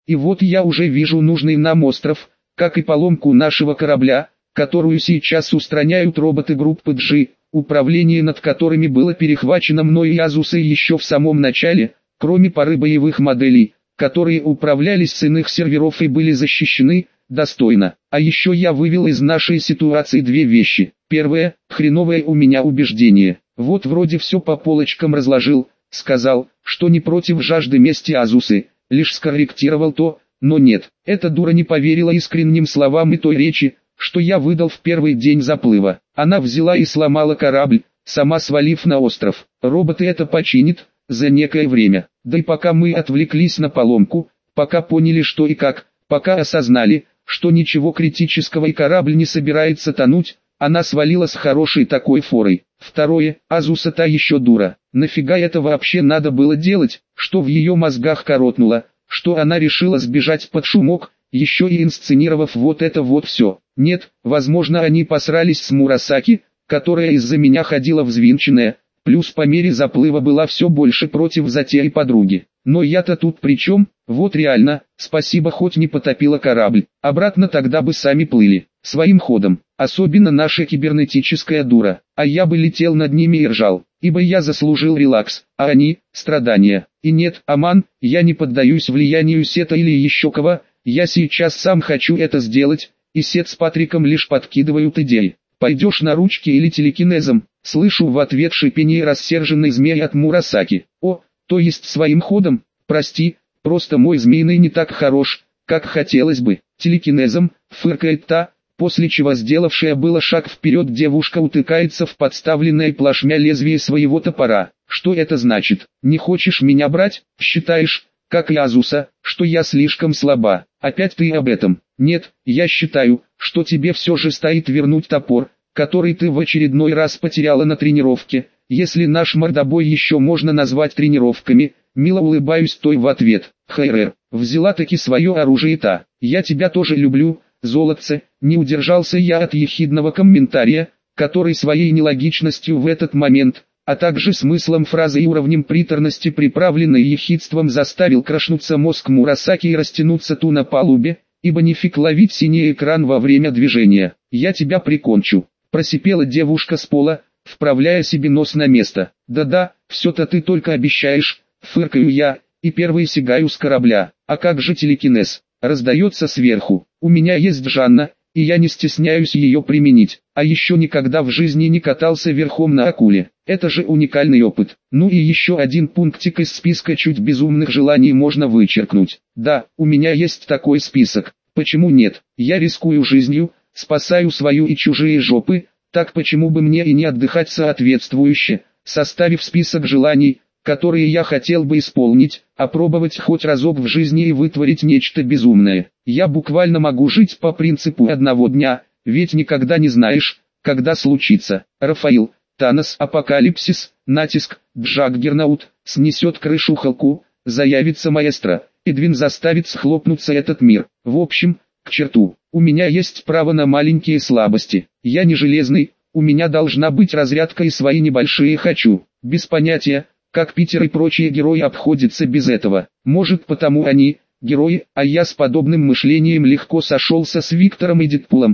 И вот я уже вижу нужный нам остров, как и поломку нашего корабля, которую сейчас устраняют роботы группы G, управление над которыми было перехвачено мной и Азусой еще в самом начале, кроме пары боевых моделей, которые управлялись с иных серверов и были защищены достойно. А еще я вывел из нашей ситуации две вещи. Первое, хреновое у меня убеждение. Вот вроде все по полочкам разложил, сказал, что не против жажды мести Азусы, лишь скорректировал то, но нет. Эта дура не поверила искренним словам и той речи, что я выдал в первый день заплыва. Она взяла и сломала корабль, сама свалив на остров. Роботы это починят за некое время. Да и пока мы отвлеклись на поломку, пока поняли что и как, пока осознали, что ничего критического и корабль не собирается тонуть, она свалила с хорошей такой форой. Второе, Азуса та еще дура. Нафига это вообще надо было делать, что в ее мозгах коротнуло, что она решила сбежать под шумок, еще и инсценировав вот это вот все. Нет, возможно они посрались с Мурасаки, которая из-за меня ходила взвинченная, плюс по мере заплыва была все больше против затеи подруги. Но я-то тут при чем? Вот реально, спасибо хоть не потопила корабль, обратно тогда бы сами плыли, своим ходом, особенно наша кибернетическая дура, а я бы летел над ними и ржал, ибо я заслужил релакс, а они – страдания. И нет, Аман, я не поддаюсь влиянию Сета или еще кого, я сейчас сам хочу это сделать, и Сет с Патриком лишь подкидывают идеи. Пойдешь на ручки или телекинезом? Слышу в ответ шипение рассерженной змеи от Мурасаки. О, то есть своим ходом? Прости, просто мой змеиный не так хорош, как хотелось бы. Телекинезом, фыркает та, после чего сделавшая было шаг вперед девушка утыкается в подставленное плашмя лезвие своего топора. Что это значит? Не хочешь меня брать? Считаешь, как и Азуса, что я слишком слаба? Опять ты об этом? Нет, я считаю, что тебе все же стоит вернуть топор, который ты в очередной раз потеряла на тренировке, если наш мордобой еще можно назвать тренировками. Мило улыбаюсь той в ответ. Хайрер, взяла таки свое оружие та. Я тебя тоже люблю, золотце. Не удержался я от ехидного комментария, который своей нелогичностью в этот момент, а также смыслом фразы и уровнем приторности приправленной ехидством заставил крошнуться мозг Мурасаки и растянуться ту на палубе, ибо нифиг ловить синий экран во время движения. Я тебя прикончу, просипела девушка с пола, вправляя себе нос на место. Да-да, все-то ты только обещаешь, фыркаю я, и первый сигаю с корабля. А как же телекинез? Раздается сверху. У меня есть Жанна, и я не стесняюсь ее применить. А еще никогда в жизни не катался верхом на акуле. Это же уникальный опыт. Ну и еще один пунктик из списка чуть безумных желаний можно вычеркнуть. Да, у меня есть такой список. Почему нет? Я рискую жизнью, спасаю свою и чужие жопы, так почему бы мне и не отдыхать соответствующе, составив список желаний, которые я хотел бы исполнить, опробовать хоть разок в жизни и вытворить нечто безумное. Я буквально могу жить по принципу одного дня, ведь никогда не знаешь, когда случится. Рафаил, Танос, Апокалипсис, Натиск, Джаггернаут, снесет крышу Халку, заявится маэстро, Эдвин заставит схлопнуться этот мир. В общем, к черту, у меня есть право на маленькие слабости. Я не железный, у меня должна быть разрядка и свои небольшие «хочу». Без понятия, как Питер и прочие герои обходятся без этого. Может потому они, герои, а я с подобным мышлением легко сошелся с Виктором и Дэдпулом.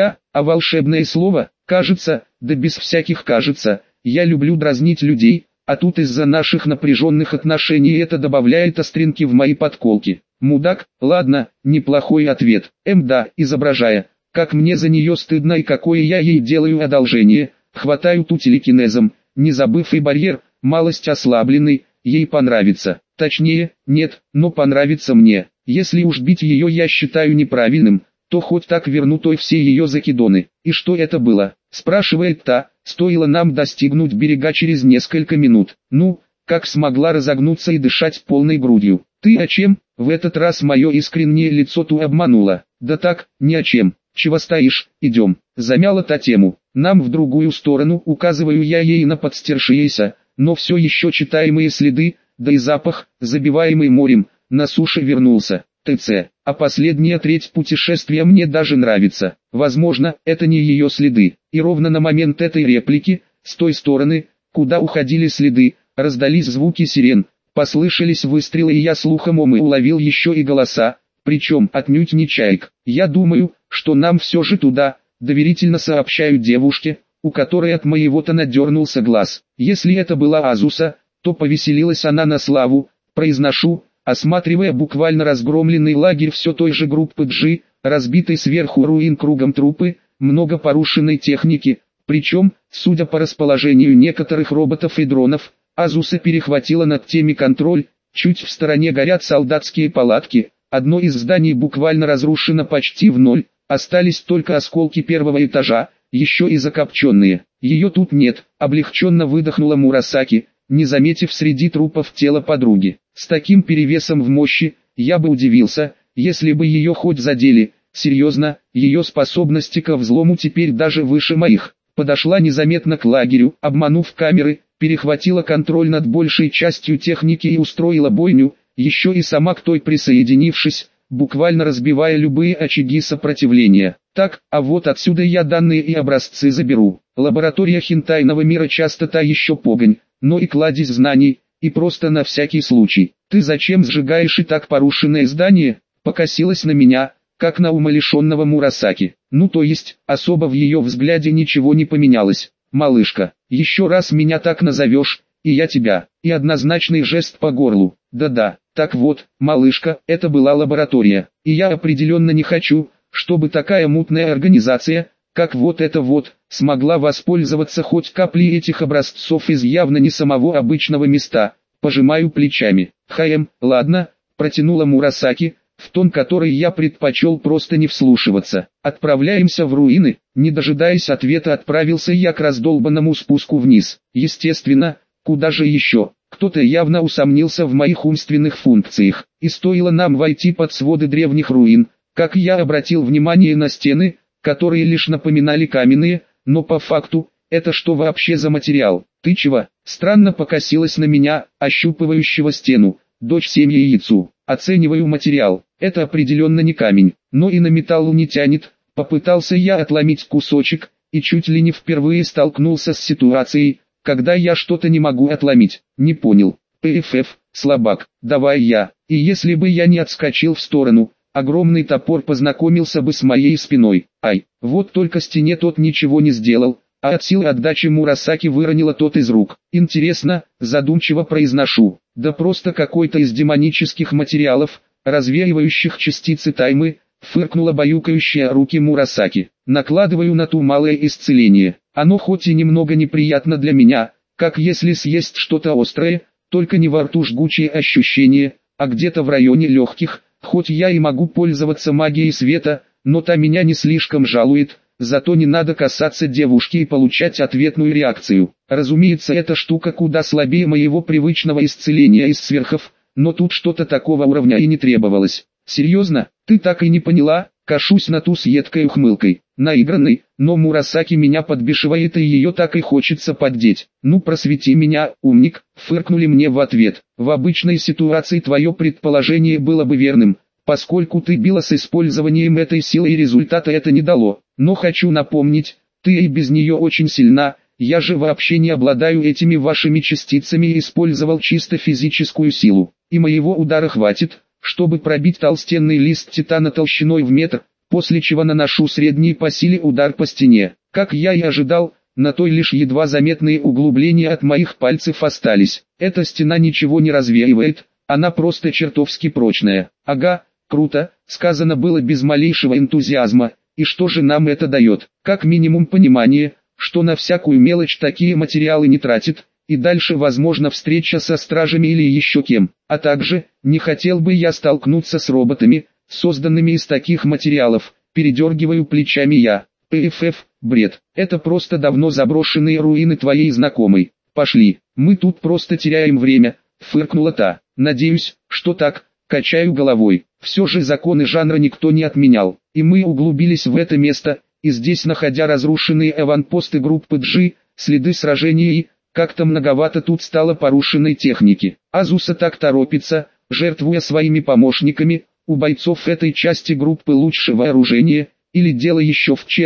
А волшебное слово, кажется, да без всяких кажется, я люблю дразнить людей, а тут из-за наших напряженных отношений это добавляет остринки в мои подколки. Мудак, ладно, неплохой ответ. Да, изображая, как мне за нее стыдно и какое я ей делаю одолжение, хватаю ту телекинезом, не забыв и барьер, малость ослабленный, ей понравится. Точнее, нет, но понравится мне. Если уж бить ее я считаю неправильным, то хоть так верну той все ее закидоны. И что это было? Спрашивает та, стоило нам достигнуть берега через несколько минут. Ну, как смогла разогнуться и дышать полной грудью. Ты о чем? В этот раз мое искреннее лицо ту обмануло. Да так, ни о чем. Чего стоишь, идем. Замяла та тему. Нам в другую сторону, указываю я ей на подстершиеся, но все еще читаемые следы, да и запах, забиваемый морем, на суше вернулся. ТЦ. А последняя треть путешествия мне даже нравится. Возможно, это не ее следы. И ровно на момент этой реплики, с той стороны, куда уходили следы, раздались звуки сирен, Послышались выстрелы, и я слухом уловил еще и голоса, причем отнюдь не чаек. «Я думаю, что нам все же туда», — доверительно сообщаю девушке, у которой от моего-то надернулся глаз. Если это была Азуса, то повеселилась она на славу, произношу, осматривая буквально разгромленный лагерь все той же группы G, разбитый сверху руин кругом трупы, много порушенной техники, причем, судя по расположению некоторых роботов и дронов, Азуса перехватила над теми контроль, чуть в стороне горят солдатские палатки, одно из зданий буквально разрушено почти в ноль, остались только осколки первого этажа, еще и закопченные. Ее тут нет, облегченно выдохнула Мурасаки, не заметив среди трупов тело подруги. С таким перевесом в мощи, я бы удивился, если бы ее хоть задели. Серьезно, ее способности ко взлому теперь даже выше моих. Подошла незаметно к лагерю, обманув камеры, перехватила контроль над большей частью техники и устроила бойню, еще и сама к той присоединившись, буквально разбивая любые очаги сопротивления. Так, а вот отсюда я данные и образцы заберу. Лаборатория хентайного мира часто та еще погонь, но и кладезь знаний, и просто на всякий случай. Ты зачем сжигаешь и так порушенное здание? Покосилась на меня, как на умалишенного Мурасаки. Ну то есть, особо в ее взгляде ничего не поменялось. Малышка, еще раз меня так назовешь, и я тебя. И однозначный жест по горлу. Да-да, так вот, малышка, это была лаборатория. И я определенно не хочу, чтобы такая мутная организация, как вот эта вот, смогла воспользоваться хоть каплей этих образцов из явно не самого обычного места. Пожимаю плечами. Ладно, протянула Мурасаки, в тон который я предпочел просто не вслушиваться. Отправляемся в руины. Не дожидаясь ответа, отправился я к раздолбанному спуску вниз. Естественно, куда же еще? Кто-то явно усомнился в моих умственных функциях. И стоило нам войти под своды древних руин, как я обратил внимание на стены, которые лишь напоминали каменные, но по факту, это что вообще за материал? Ты чего? Странно покосилась на меня, ощупывающего стену, дочь 7 яйцу. Оцениваю материал, это определенно не камень, но и на металлу не тянет. Попытался я отломить кусочек, и чуть ли не впервые столкнулся с ситуацией, когда я что-то не могу отломить. Не понял. ПФФ, слабак, давай я. И если бы я не отскочил в сторону, огромный топор познакомился бы с моей спиной. Ай, вот только стене тот ничего не сделал, а от силы отдачи Мурасаки выронила тот из рук. Интересно, задумчиво произношу. Да просто какой-то из демонических материалов, развеивающих частицы таймы, фыркнула баюкающая руки Мурасаки. Накладываю на ту малое исцеление. Оно хоть и немного неприятно для меня, как если съесть что-то острое, только не во рту жгучие ощущения, а где-то в районе легких. Хоть я и могу пользоваться магией света, но та меня не слишком жалует, зато не надо касаться девушки и получать ответную реакцию. Разумеется, эта штука куда слабее моего привычного исцеления из сверхов, но тут что-то такого уровня и не требовалось. Серьезно, ты так и не поняла? Кашусь на ту с едкой ухмылкой. Наигранный, но Мурасаки меня подбешивает, и ее так и хочется поддеть. Ну просвети меня, умник, фыркнули мне в ответ. В обычной ситуации твое предположение было бы верным, поскольку ты била с использованием этой силы и результата это не дало. Но хочу напомнить, ты и без нее очень сильна, я же вообще не обладаю этими вашими частицами и использовал чисто физическую силу. И моего удара хватит, чтобы пробить толстенный лист титана толщиной в метр, после чего наношу средний по силе удар по стене. Как я и ожидал, на той лишь едва заметные углубления от моих пальцев остались. Эта стена ничего не развеивает, она просто чертовски прочная. Ага, круто, сказано было без малейшего энтузиазма. И что же нам это дает? Как минимум понимание, что на всякую мелочь такие материалы не тратит, и дальше возможно встреча со стражами или еще кем. А также, не хотел бы я столкнуться с роботами, созданными из таких материалов, передергиваю плечами я. ПФФ, бред, это просто давно заброшенные руины твоей знакомой. Пошли, мы тут просто теряем время, фыркнула та. Надеюсь, что так, качаю головой. Все же законы жанра никто не отменял, и мы углубились в это место, и здесь находя разрушенные аванпосты группы G, следы сражения и, как-то многовато тут стало порушенной техники. Азуса так торопится, жертвуя своими помощниками, у бойцов этой части группы лучше вооружение, или дело еще в чем-то.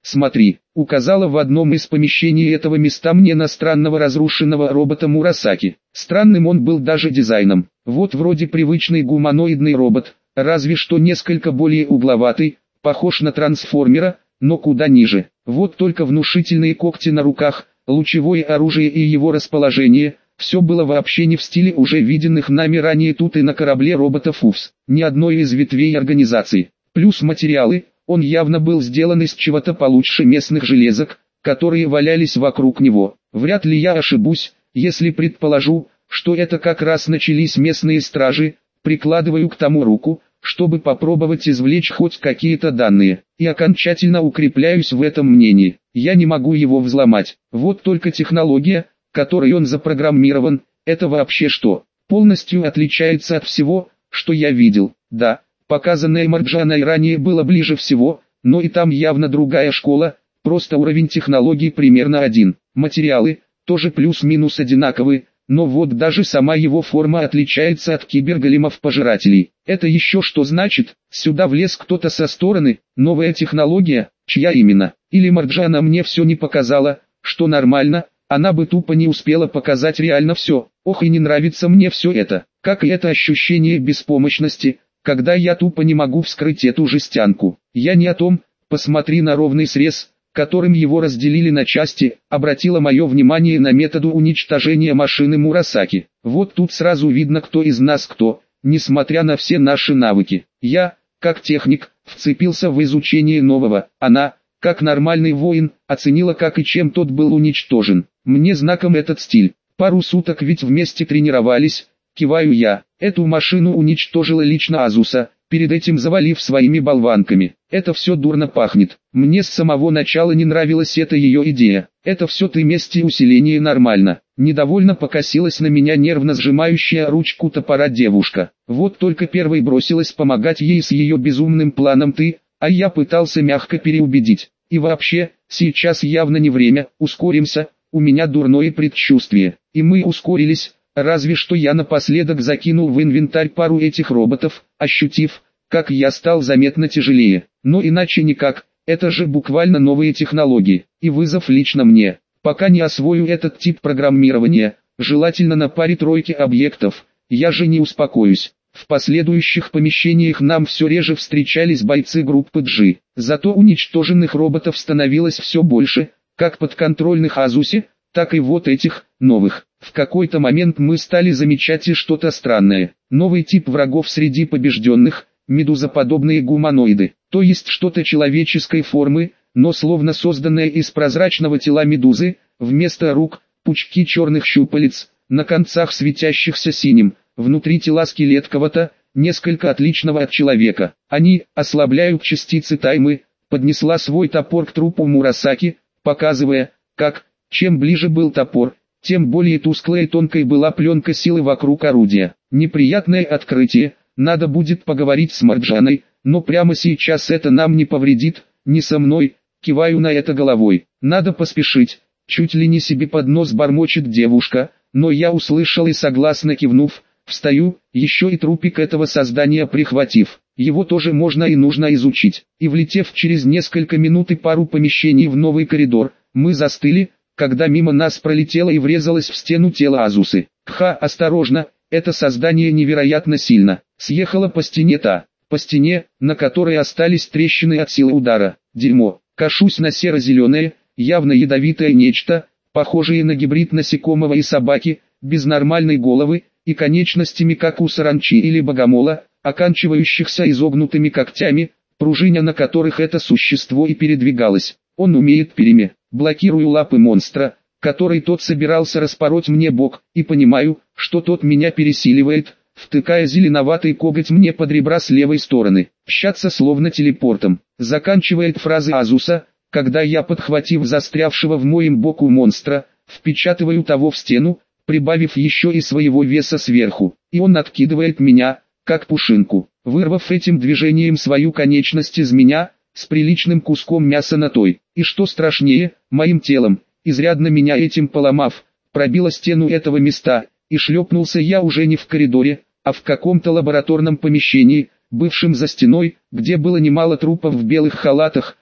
смотри, указала в одном из помещений этого места мне на странного разрушенного робота Мурасаки. Странным он был даже дизайном. Вот вроде привычный гуманоидный робот, разве что несколько более угловатый, похож на трансформера, но куда ниже. Вот только внушительные когти на руках, лучевое оружие и его расположение, все было вообще не в стиле уже виденных нами ранее тут и на корабле роботов УФС, ни одной из ветвей организации. Плюс материалы, он явно был сделан из чего-то получше местных железок, которые валялись вокруг него. Вряд ли я ошибусь, если предположу, что это как раз начались местные стражи, прикладываю к тому руку, чтобы попробовать извлечь хоть какие-то данные, и окончательно укрепляюсь в этом мнении. Я не могу его взломать. Вот только технология, которой он запрограммирован, это вообще что? Полностью отличается от всего, что я видел. Да, показанное Марджаной ранее было ближе всего, но и там явно другая школа, просто уровень технологий примерно один. Материалы тоже плюс-минус одинаковы, но вот даже сама его форма отличается от киберголемов-пожирателей. Это еще что значит? Сюда влез кто-то со стороны, новая технология, чья именно? Или Марджана мне все не показала, что нормально, она бы тупо не успела показать реально все. Ох, и не нравится мне все это, как и это ощущение беспомощности, когда я тупо не могу вскрыть эту жестянку. Я не о том, посмотри на ровный срез, которым его разделили на части, обратило мое внимание на методу уничтожения машины Мурасаки. Вот тут сразу видно, кто из нас кто, несмотря на все наши навыки. Я, как техник, вцепился в изучение нового, она, как нормальный воин, оценила, как и чем тот был уничтожен. Мне знаком этот стиль. Пару суток ведь вместе тренировались, киваю я. Эту машину уничтожила лично Азуса, перед этим завалив своими болванками. Это все дурно пахнет. Мне с самого начала не нравилась эта ее идея. Это все ты месть и усиление нормально. Недовольно покосилась на меня нервно сжимающая ручку топора девушка. Вот только первой бросилась помогать ей с ее безумным планом ты, а я пытался мягко переубедить. И вообще, сейчас явно не время, ускоримся, у меня дурное предчувствие. И мы ускорились. Разве что я напоследок закинул в инвентарь пару этих роботов, ощутив, как я стал заметно тяжелее. Но иначе никак, это же буквально новые технологии, и вызов лично мне. Пока не освою этот тип программирования, желательно на паре-тройке объектов, я же не успокоюсь. В последующих помещениях нам все реже встречались бойцы группы G. Зато уничтоженных роботов становилось все больше, как подконтрольных Азусе, так и вот этих, новых. В какой-то момент мы стали замечать и что-то странное. Новый тип врагов среди побежденных, медузоподобные гуманоиды. То есть что-то человеческой формы, но словно созданное из прозрачного тела медузы, вместо рук, пучки черных щупалец, на концах светящихся синим, внутри тела скелет кого-то, несколько отличного от человека. Они ослабляют частицы таймы, поднесла свой топор к трупу Мурасаки, показывая, как, чем ближе был топор, тем более тусклой и тонкой была пленка силы вокруг орудия. Неприятное открытие, надо будет поговорить с Марджаной, но прямо сейчас это нам не повредит, не со мной, киваю на это головой. Надо поспешить, чуть ли не себе под нос бормочет девушка, но я услышал и согласно кивнув, встаю, еще и трупик этого создания прихватив. Его тоже можно и нужно изучить. И влетев через несколько минут и пару помещений в новый коридор, мы застыли, когда мимо нас пролетело и врезалось в стену тело Азусы. Кха, осторожно, это создание невероятно сильно. Съехало по стене по стене, на которой остались трещины от силы удара. Дерьмо. Кашусь на серо-зеленое, явно ядовитое нечто, похожее на гибрид насекомого и собаки, без нормальной головы, и конечностями как у саранчи или богомола, оканчивающихся изогнутыми когтями, пружиня на которых это существо и передвигалось. Он умеет переме. Блокирую лапы монстра, который тот собирался распороть мне бок, и понимаю, что тот меня пересиливает, втыкая зеленоватый коготь мне под ребра с левой стороны. Мчаться словно телепортом. Заканчивает фразы Азуса, когда я, подхватив застрявшего в моем боку монстра, впечатываю того в стену, прибавив еще и своего веса сверху, и он откидывает меня, как пушинку, вырвав этим движением свою конечность из меня, с приличным куском мяса на той, и что страшнее, моим телом, изрядно меня этим поломав, пробила стену этого места, и шлепнулся я уже не в коридоре, а в каком-то лабораторном помещении, бывшем за стеной, где было немало трупов в белых халатах,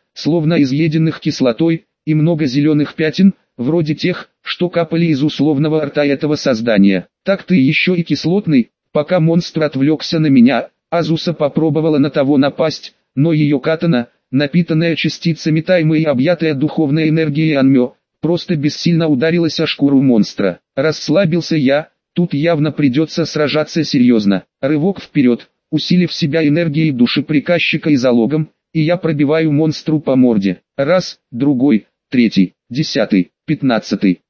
словно изъеденных кислотой, и много зеленых пятен, вроде тех, что капали из условного рта этого создания. Так ты еще и кислотный. Пока монстр отвлекся на меня, Азуса попробовала на того напасть, но ее катана, напитанная частицами таймы и объятая духовной энергией Анмё, просто бессильно ударилась о шкуру монстра. Расслабился я, тут явно придется сражаться серьезно. Рывок вперед, усилив себя энергией души приказчика и залогом, и я пробиваю монстру по морде. Раз, другой, третий, 10, 15,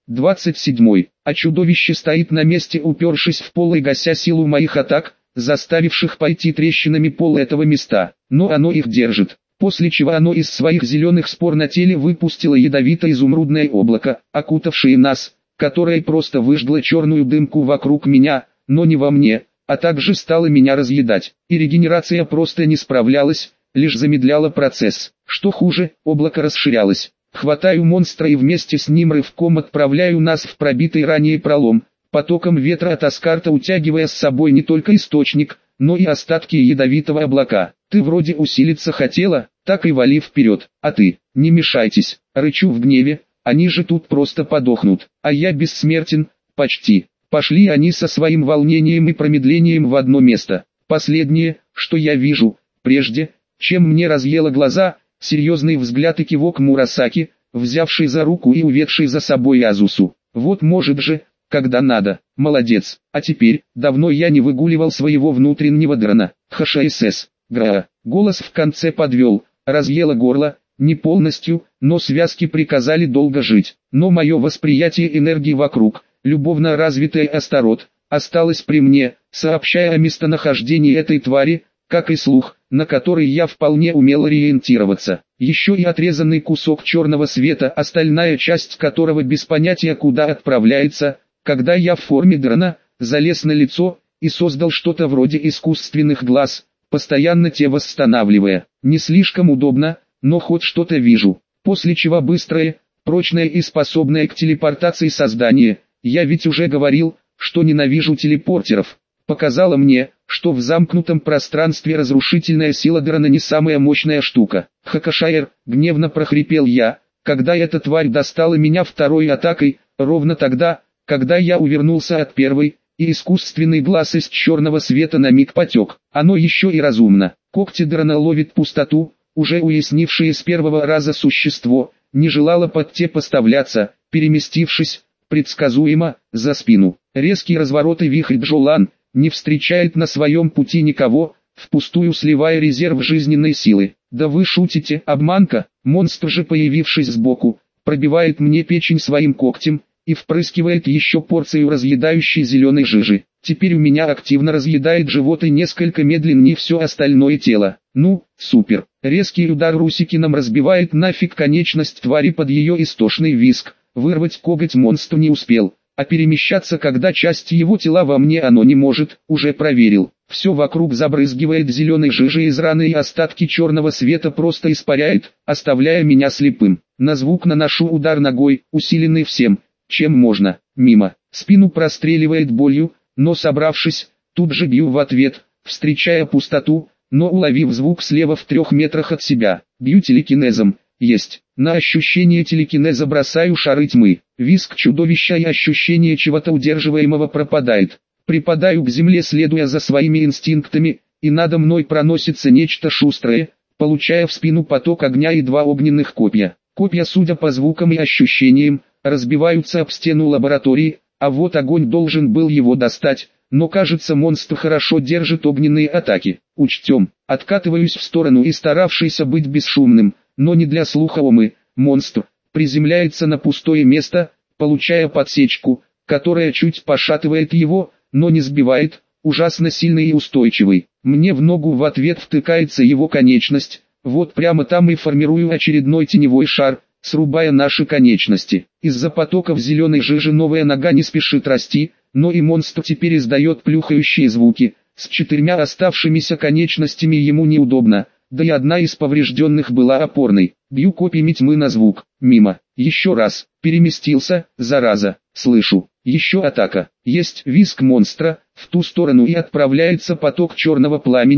27, а чудовище стоит на месте, упершись в пол и гася силу моих атак, заставивших пойти трещинами пол этого места. Но оно их держит, после чего оно из своих зеленых спор на теле выпустило ядовито-изумрудное облако, окутавшее нас, которое просто выжгло черную дымку вокруг меня, но не во мне, а также стало меня разъедать. И регенерация просто не справлялась, лишь замедляла процесс. Что хуже, облако расширялось. Хватаю монстра и вместе с ним рывком отправляю нас в пробитый ранее пролом, потоком ветра от Аскарта утягивая с собой не только источник, но и остатки ядовитого облака. Ты вроде усилиться хотела, так и вали вперед, а ты, не мешайтесь, рычу в гневе, они же тут просто подохнут, а я бессмертен, почти. Пошли они со своим волнением и промедлением в одно место. Последнее, что я вижу, прежде, чем мне разъело глаза, серьезный взгляд и кивок Мурасаки, взявший за руку и уведший за собой Азусу. Вот может же, когда надо, молодец. А теперь, давно я не выгуливал своего внутреннего дрона. ХШСС, ГРА. Голос в конце подвел, разъело горло, не полностью, но связки приказали долго жить. Но мое восприятие энергии вокруг, любовно развитое Астарот, осталось при мне, сообщая о местонахождении этой твари, как и слух, на который я вполне умел ориентироваться. Еще и отрезанный кусок черного света, остальная часть которого без понятия куда отправляется, когда я в форме дрона, залез на лицо, и создал что-то вроде искусственных глаз, постоянно те восстанавливая. Не слишком удобно, но хоть что-то вижу. После чего быстрое, прочное и способное к телепортации создание, я ведь уже говорил, что ненавижу телепортеров, показала мне, что в замкнутом пространстве разрушительная сила дрона не самая мощная штука. Хакашайр, гневно прохрипел я, когда эта тварь достала меня второй атакой, ровно тогда, когда я увернулся от первой, и искусственный глаз из черного света на миг потек. Оно еще и разумно. Когти дрона ловит пустоту, уже уяснившее с первого раза существо, не желало под те поставляться, переместившись, предсказуемо, за спину. Резкий разворот и вихрь Джолан не встречает на своем пути никого, впустую сливая резерв жизненной силы. Да вы шутите, обманка, монстр же, появившись сбоку, пробивает мне печень своим когтем, и впрыскивает еще порцию разъедающей зеленой жижи. Теперь у меня активно разъедает живот и несколько медленнее все остальное тело. Ну, супер. Резкий удар Русикином разбивает нафиг конечность твари под ее истошный визг. Вырвать коготь монстр не успел, а перемещаться, когда часть его тела во мне оно не может, уже проверил. Все вокруг забрызгивает зеленой жижей из раны, и остатки черного света просто испаряет, оставляя меня слепым. На звук наношу удар ногой, усиленный всем, чем можно, мимо. Спину простреливает болью, но собравшись, тут же бью в ответ, встречая пустоту, но уловив звук слева в 3 метрах от себя. Бью телекинезом, есть. На ощущение телекинеза бросаю шары тьмы. Визг чудовища и ощущение чего-то удерживаемого пропадает. Припадаю к земле, следуя за своими инстинктами, и надо мной проносится нечто шустрое, получая в спину поток огня и 2 огненных копья. Копья, судя по звукам и ощущениям, разбиваются об стену лаборатории, а вот огонь должен был его достать, но кажется, монстр хорошо держит огненные атаки. Учтем. Откатываюсь в сторону и, старавшийся быть бесшумным, но не для слуха Омы, монстр приземляется на пустое место, получая подсечку, которая чуть пошатывает его, но не сбивает, ужасно сильный и устойчивый. Мне в ногу в ответ втыкается его конечность, вот прямо там и формирую очередной теневой шар, срубая наши конечности. Из-за потоков зеленой жижи новая нога не спешит расти, но и монстр теперь издает плюхающие звуки. С 4 оставшимися конечностями ему неудобно, да и одна из поврежденных была опорной. Бью копьями тьмы на звук, мимо. Еще раз, переместился, зараза, слышу. Еще атака. Есть визг монстра, в ту сторону и отправляется поток черного пламени,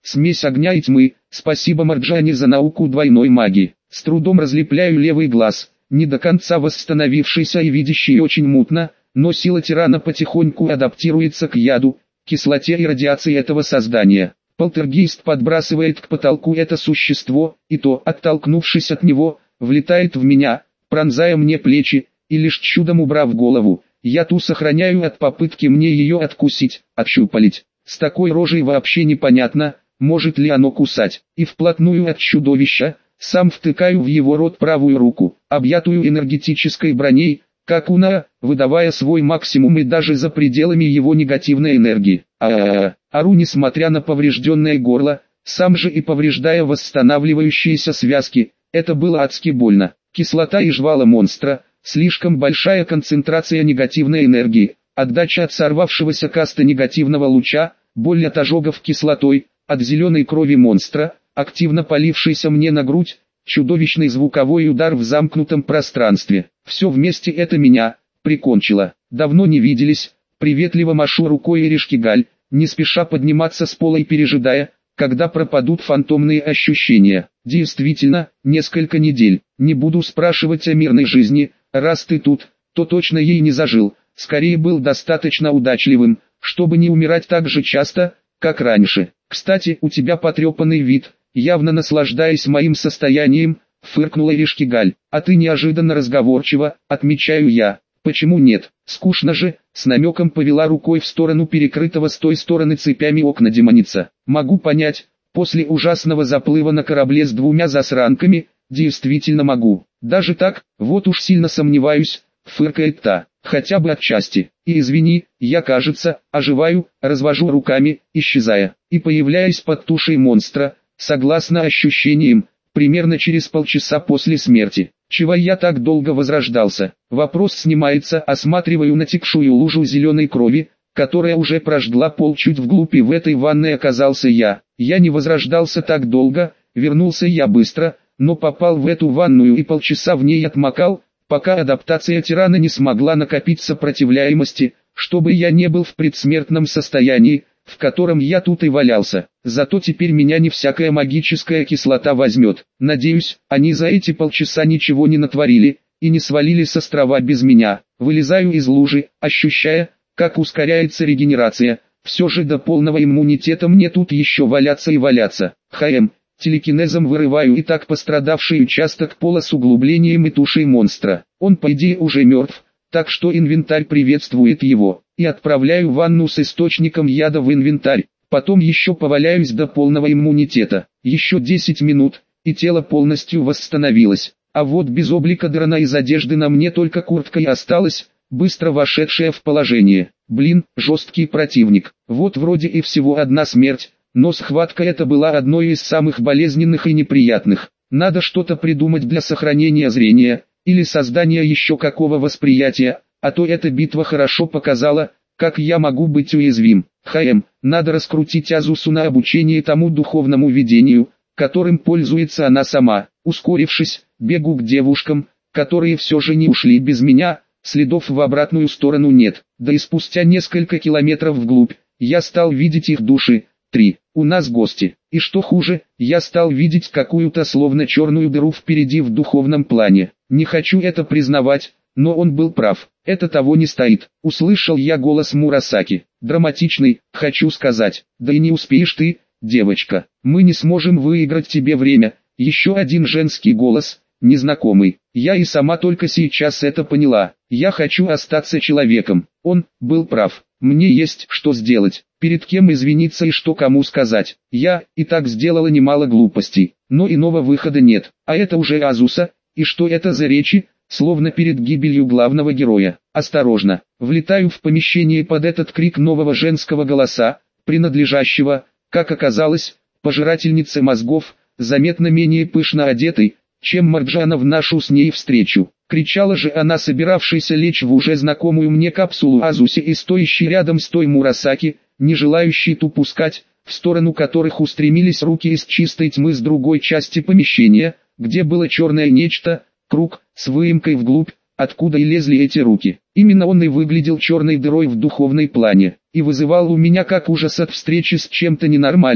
смесь огня и тьмы. Спасибо Марджане за науку двойной магии. С трудом разлепляю левый глаз, не до конца восстановившийся и видящий очень мутно, но сила тирана потихоньку адаптируется к яду, кислоте и радиации этого создания. Полтергейст подбрасывает к потолку это существо, и то, оттолкнувшись от него, влетает в меня, пронзая мне плечи, и лишь чудом убрав голову, я ту сохраняю от попытки мне ее откусить, отщупалить. С такой рожей вообще непонятно, может ли оно кусать, и вплотную от чудовища, сам втыкаю в его рот правую руку, объятую энергетической броней, как уна, выдавая свой максимум и даже за пределами его негативной энергии. Ору, несмотря на поврежденное горло, сам же и повреждая восстанавливающиеся связки, это было адски больно. Кислота и жвала монстра, слишком большая концентрация негативной энергии, отдача от сорвавшегося каста негативного луча, боль от ожогов кислотой, от зеленой крови монстра, активно полившейся мне на грудь, чудовищный звуковой удар в замкнутом пространстве. Все вместе это меня прикончило. Давно не виделись, приветливо машу рукой Эришкигаль, не спеша подниматься с пола и пережидая, когда пропадут фантомные ощущения. Действительно, несколько недель. Не буду спрашивать о мирной жизни, раз ты тут, то точно ей не зажил. Скорее был достаточно удачливым, чтобы не умирать так же часто, как раньше. Кстати, у тебя потрепанный вид, явно наслаждаясь моим состоянием, фыркнула Эришкигаль. А ты неожиданно разговорчива, отмечаю я. Почему нет? Скучно же, с намеком повела рукой в сторону перекрытого с той стороны цепями окна демоница. Могу понять, после ужасного заплыва на корабле с 2 засранками, действительно могу. Даже так, вот уж сильно сомневаюсь, фыркает та. Хотя бы отчасти. И извини, я, кажется, оживаю, развожу руками, исчезая, и появляясь под тушей монстра, согласно ощущениям, примерно через полчаса после смерти. Чего я так долго возрождался? Вопрос снимается, осматриваю натекшую лужу зеленой крови, которая уже прожгла пол чуть вглубь, и в этой ванной оказался я. Я не возрождался так долго, вернулся я быстро, но попал в эту ванную и полчаса в ней отмокал, пока адаптация тирана не смогла накопить сопротивляемости, чтобы я не был в предсмертном состоянии, в котором я тут и валялся. Зато теперь меня не всякая магическая кислота возьмет. Надеюсь, они за эти полчаса ничего не натворили, и не свалили с острова без меня. Вылезаю из лужи, ощущая, как ускоряется регенерация. Все же до полного иммунитета мне тут еще валяться и валяться. Телекинезом вырываю и так пострадавший участок пола с углублением и тушей монстра. Он по идее уже мертв, так что инвентарь приветствует его. И отправляю ванну с источником яда в инвентарь. Потом еще поваляюсь до полного иммунитета. Еще 10 минут, и тело полностью восстановилось. А вот без облика дрона из одежды на мне только куртка и осталась, быстро вошедшая в положение. Блин, жесткий противник. Вот вроде и всего одна смерть, но схватка эта была одной из самых болезненных и неприятных. Надо что-то придумать для сохранения зрения, или создания еще какого восприятия, а то эта битва хорошо показала, как я могу быть уязвим. Надо раскрутить Азусу на обучение тому духовному видению, которым пользуется она сама. Ускорившись, бегу к девушкам, которые все же не ушли без меня, следов в обратную сторону нет. Да и спустя несколько километров вглубь, я стал видеть их души. 3. У нас гости. И что хуже, я стал видеть какую-то словно черную дыру впереди в духовном плане. Не хочу это признавать, но он был прав. Это того не стоит. Услышал я голос Мурасаки. Драматичный, хочу сказать. Да и не успеешь ты, девочка. Мы не сможем выиграть тебе время. Еще один женский голос, незнакомый. Я и сама только сейчас это поняла. Я хочу остаться человеком. Он был прав. Мне есть что сделать, перед кем извиниться и что кому сказать. Я и так сделала немало глупостей, но иного выхода нет. А это уже Азуса, и что это за речи, словно перед гибелью главного героя. Осторожно, влетаю в помещение под этот крик нового женского голоса, принадлежащего, как оказалось, пожирательнице мозгов, заметно менее пышно одетой, чем Марджана в нашу с ней встречу. Кричала же она, собиравшаяся лечь в уже знакомую мне капсулу Азуси и стоящей рядом с той Мурасаки, не желающей ту пускать, в сторону которых устремились руки из чистой тьмы с другой части помещения, где было черное нечто, круг, с выемкой вглубь, откуда и лезли эти руки. Именно он и выглядел черной дырой в духовной плане, и вызывал у меня как ужас от встречи с чем-то ненормальным,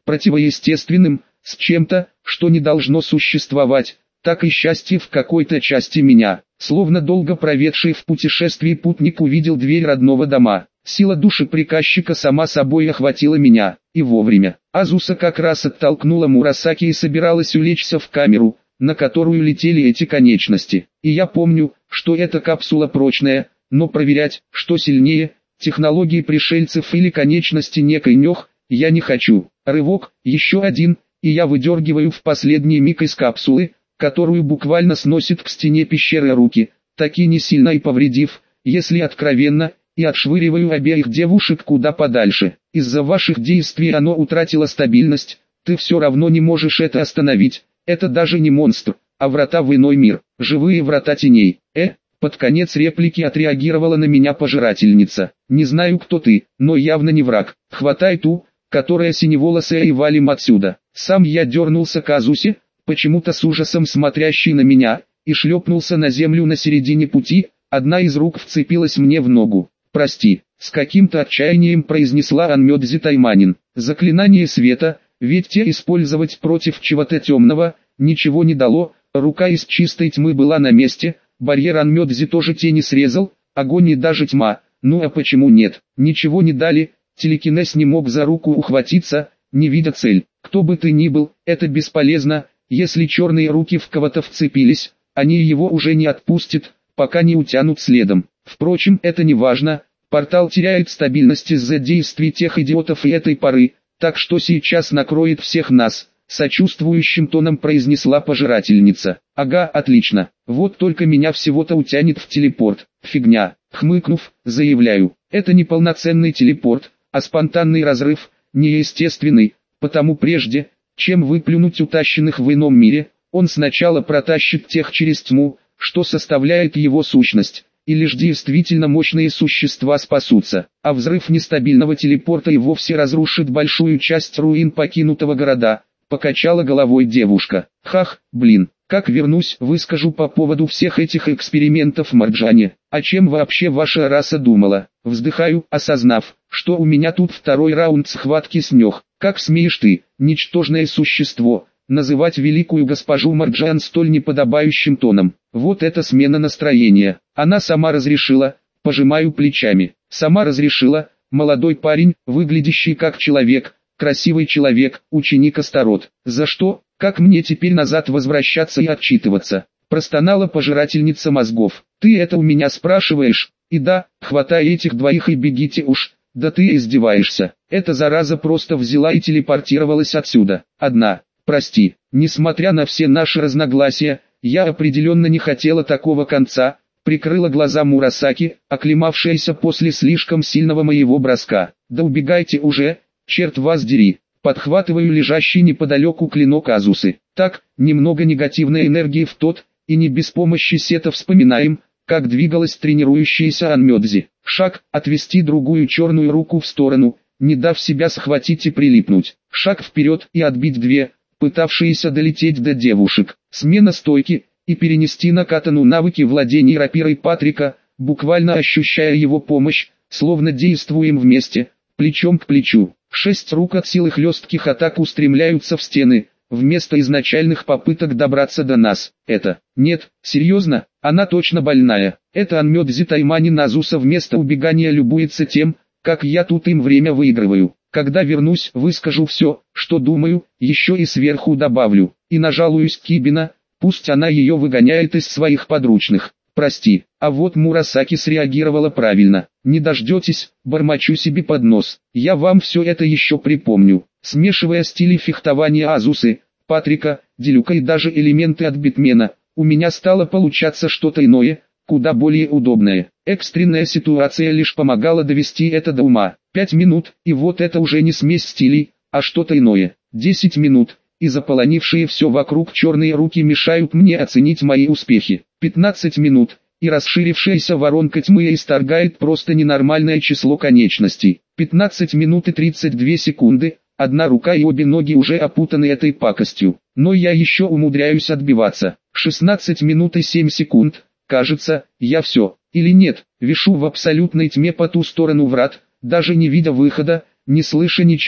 противоестественным, с чем-то, что не должно существовать, так и счастье в какой-то части меня. Словно долго проведший в путешествии путник увидел дверь родного дома. Сила души приказчика сама собой охватила меня, и вовремя. Азуса как раз оттолкнула Мурасаки и собиралась улечься в камеру, на которую летели эти конечности. И я помню, что эта капсула прочная, но проверять, что сильнее, технологии пришельцев или конечности некой нёх, я не хочу. Рывок, еще один, и я выдергиваю в последний миг из капсулы, которую буквально сносит к стене пещеры руки, таки не сильно и повредив, если откровенно, и отшвыриваю обеих девушек куда подальше. Из-за ваших действий оно утратило стабильность, ты все равно не можешь это остановить, это даже не монстр, а врата в иной мир, живые врата теней. Под конец реплики отреагировала на меня пожирательница. Не знаю кто ты, но явно не враг, хватай ту, которая синеволосая и валим отсюда. Сам я дернулся к Азусе, почему-то с ужасом смотрящий на меня, и шлепнулся на землю на середине пути, одна из рук вцепилась мне в ногу. «Прости», — с каким-то отчаянием произнесла Анмёдзи Тайманин. «Заклинание света, ведь те использовать против чего-то темного, ничего не дало, рука из чистой тьмы была на месте, барьер Анмёдзи тоже тени срезал, огонь и даже тьма, ну а почему нет, ничего не дали, телекинез не мог за руку ухватиться, не видя цель. Кто бы ты ни был, это бесполезно, если черные руки в кого-то вцепились, они его уже не отпустят, пока не утянут следом. Впрочем, это не важно, портал теряет стабильность из-за действий тех идиотов и этой поры, так что сейчас накроет всех нас, сочувствующим тоном произнесла пожирательница. Ага, отлично, вот только меня всего-то утянет в телепорт. Фигня, хмыкнув, заявляю, это не полноценный телепорт, а спонтанный разрыв, неестественный, потому прежде, чем выплюнуть утащенных в ином мире, он сначала протащит тех через тьму, что составляет его сущность, и лишь действительно мощные существа спасутся, а взрыв нестабильного телепорта и вовсе разрушит большую часть руин покинутого города, покачала головой девушка. Хах, блин, как вернусь, выскажу по поводу всех этих экспериментов Марджане. О чем вообще ваша раса думала? Вздыхаю, осознав, что у меня тут второй раунд схватки с нёх. Как смеешь ты, ничтожное существо, называть великую госпожу Марджан столь неподобающим тоном? Вот это смена настроения. Она сама разрешила, пожимаю плечами. Сама разрешила, молодой парень, выглядящий как человек, красивый человек, ученик Астарот. За что, как мне теперь назад возвращаться и отчитываться? Простонала пожирательница мозгов. Ты это у меня спрашиваешь? И да, хватай этих двоих и бегите уж. Да ты издеваешься. Эта зараза просто взяла и телепортировалась отсюда. Одна. Прости, несмотря на все наши разногласия, я определенно не хотела такого конца, прикрыла глаза Мурасаки, оклемавшаяся после слишком сильного моего броска. Да убегайте уже, черт вас дери. Подхватываю лежащий неподалеку клинок Азусы. Так, немного негативной энергии в тот, и не без помощи сета вспоминаем, как двигалась тренирующаяся Анмёдзи. Шаг, отвести другую черную руку в сторону, не дав себя схватить и прилипнуть. Шаг вперед и отбить две, пытавшиеся долететь до девушек. Смена стойки, и перенести на катану навыки владения рапирой Патрика, буквально ощущая его помощь, словно действуем вместе, плечом к плечу. 6 рук от силы хлестких атак устремляются в стены, вместо изначальных попыток добраться до нас. Это, нет, серьезно, она точно больная. Это Анмёдзи Тайманин Азуса вместо убегания любуется тем, как я тут им время выигрываю. Когда вернусь, выскажу все, что думаю, еще и сверху добавлю. И нажалуюсь Кибина, пусть она ее выгоняет из своих подручных. Прости, а вот Мурасаки среагировала правильно. Не дождетесь, бормочу себе под нос. Я вам все это еще припомню. Смешивая стили фехтования Азусы, Патрика, Делюка и даже элементы от Битмена, у меня стало получаться что-то иное, куда более удобное. Экстренная ситуация лишь помогала довести это до ума. 5 минут, и вот это уже не смесь стилей, а что-то иное. 10 минут, и заполонившие все вокруг черные руки мешают мне оценить мои успехи. 15 минут, и расширившаяся воронка тьмы исторгает просто ненормальное число конечностей. 15 минут и 32 секунды, одна рука и обе ноги уже опутаны этой пакостью, но я еще умудряюсь отбиваться. 16 минут и 7 секунд, кажется, я все, или нет, вишу в абсолютной тьме по ту сторону врат, даже не видя выхода, не слыша ничего,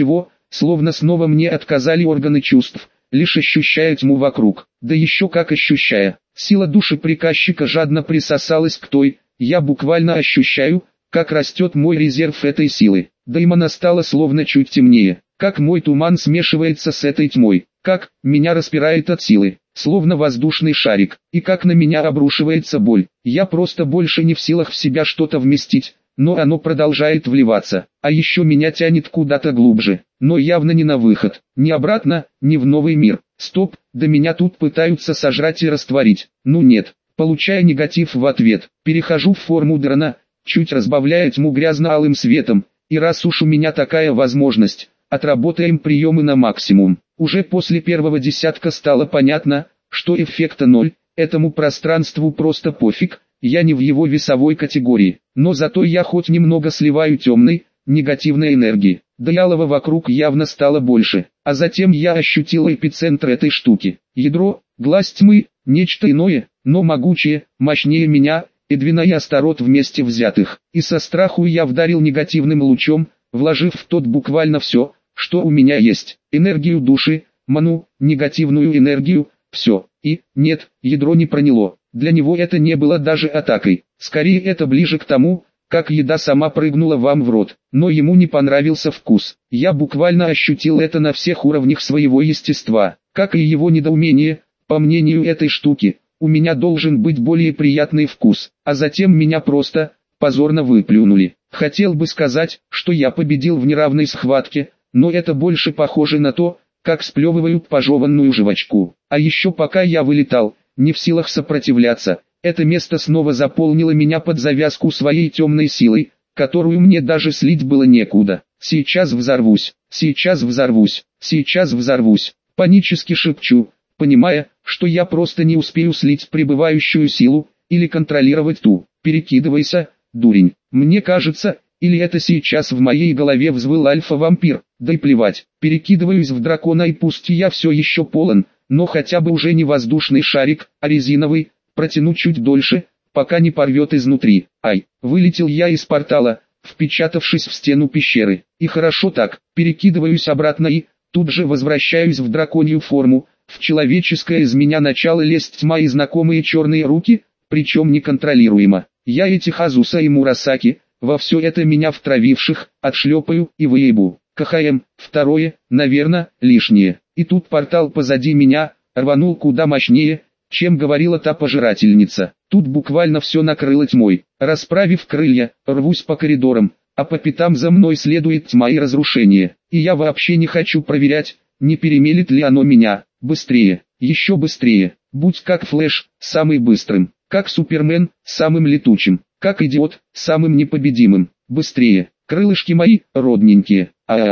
словно снова мне отказали органы чувств, лишь ощущая тьму вокруг. Да еще как ощущая. Сила души приказчика жадно присосалась к той, я буквально ощущаю, как растет мой резерв этой силы. Да и она стала словно чуть темнее, как мой туман смешивается с этой тьмой, как меня распирает от силы, словно воздушный шарик, и как на меня обрушивается боль. Я просто больше не в силах в себя что-то вместить, но оно продолжает вливаться, а еще меня тянет куда-то глубже, но явно не на выход, не обратно, не в новый мир. Стоп, да меня тут пытаются сожрать и растворить. Ну нет, получая негатив в ответ, перехожу в форму дрона, чуть разбавляя тьму грязно-алым светом, и раз уж у меня такая возможность, отработаем приемы на максимум. Уже после первого десятка стало понятно, что эффекта ноль, этому пространству просто пофиг, я не в его весовой категории, но зато я хоть немного сливаю темной, негативной энергии. Да и алого вокруг явно стало больше, а затем я ощутил эпицентр этой штуки. Ядро, глаз тьмы, нечто иное, но могучее, мощнее меня, Эдвина и Астарот вместе взятых. И со страху я вдарил негативным лучом, вложив в тот буквально все, что у меня есть. Энергию души, ману, негативную энергию, все. И, нет, ядро не проняло. Для него это не было даже атакой. Скорее это ближе к тому, как еда сама прыгнула вам в рот, но ему не понравился вкус. Я буквально ощутил это на всех уровнях своего естества, как и его недоумение. По мнению этой штуки, у меня должен быть более приятный вкус, а затем меня просто, позорно выплюнули. Хотел бы сказать, что я победил в неравной схватке, но это больше похоже на то, как сплевывают пожеванную жвачку. А еще пока я вылетал, не в силах сопротивляться, это место снова заполнило меня под завязку своей темной силой, которую мне даже слить было некуда. Сейчас взорвусь, сейчас взорвусь, сейчас взорвусь. Панически шепчу, понимая, что я просто не успею слить пребывающую силу, или контролировать ту. Перекидывайся, дурень. Мне кажется, или это сейчас в моей голове взвыл альфа-вампир, да и плевать. Перекидываюсь в дракона и пусть я все еще полон, но хотя бы уже не воздушный шарик, а резиновый, протяну чуть дольше, пока не порвет изнутри. Ай, вылетел я из портала, впечатавшись в стену пещеры. И хорошо так, перекидываюсь обратно и, тут же возвращаюсь в драконью форму, в человеческое из меня начало лезть тьма и знакомые черные руки, причем неконтролируемо. Я этих Азуса и Мурасаки, во все это меня втравивших, отшлепаю и выебу. КХМ, второе, наверное, лишнее. И тут портал позади меня, рванул куда мощнее, чем говорила та пожирательница. Тут буквально все накрыло тьмой. Расправив крылья, рвусь по коридорам, а по пятам за мной следует тьма и разрушение. И я вообще не хочу проверять, не перемелет ли оно меня. Быстрее, еще быстрее. Будь как Флэш, самый быстрым. Как Супермен, самым летучим. Как идиот, самым непобедимым. Быстрее. Крылышки мои, родненькие.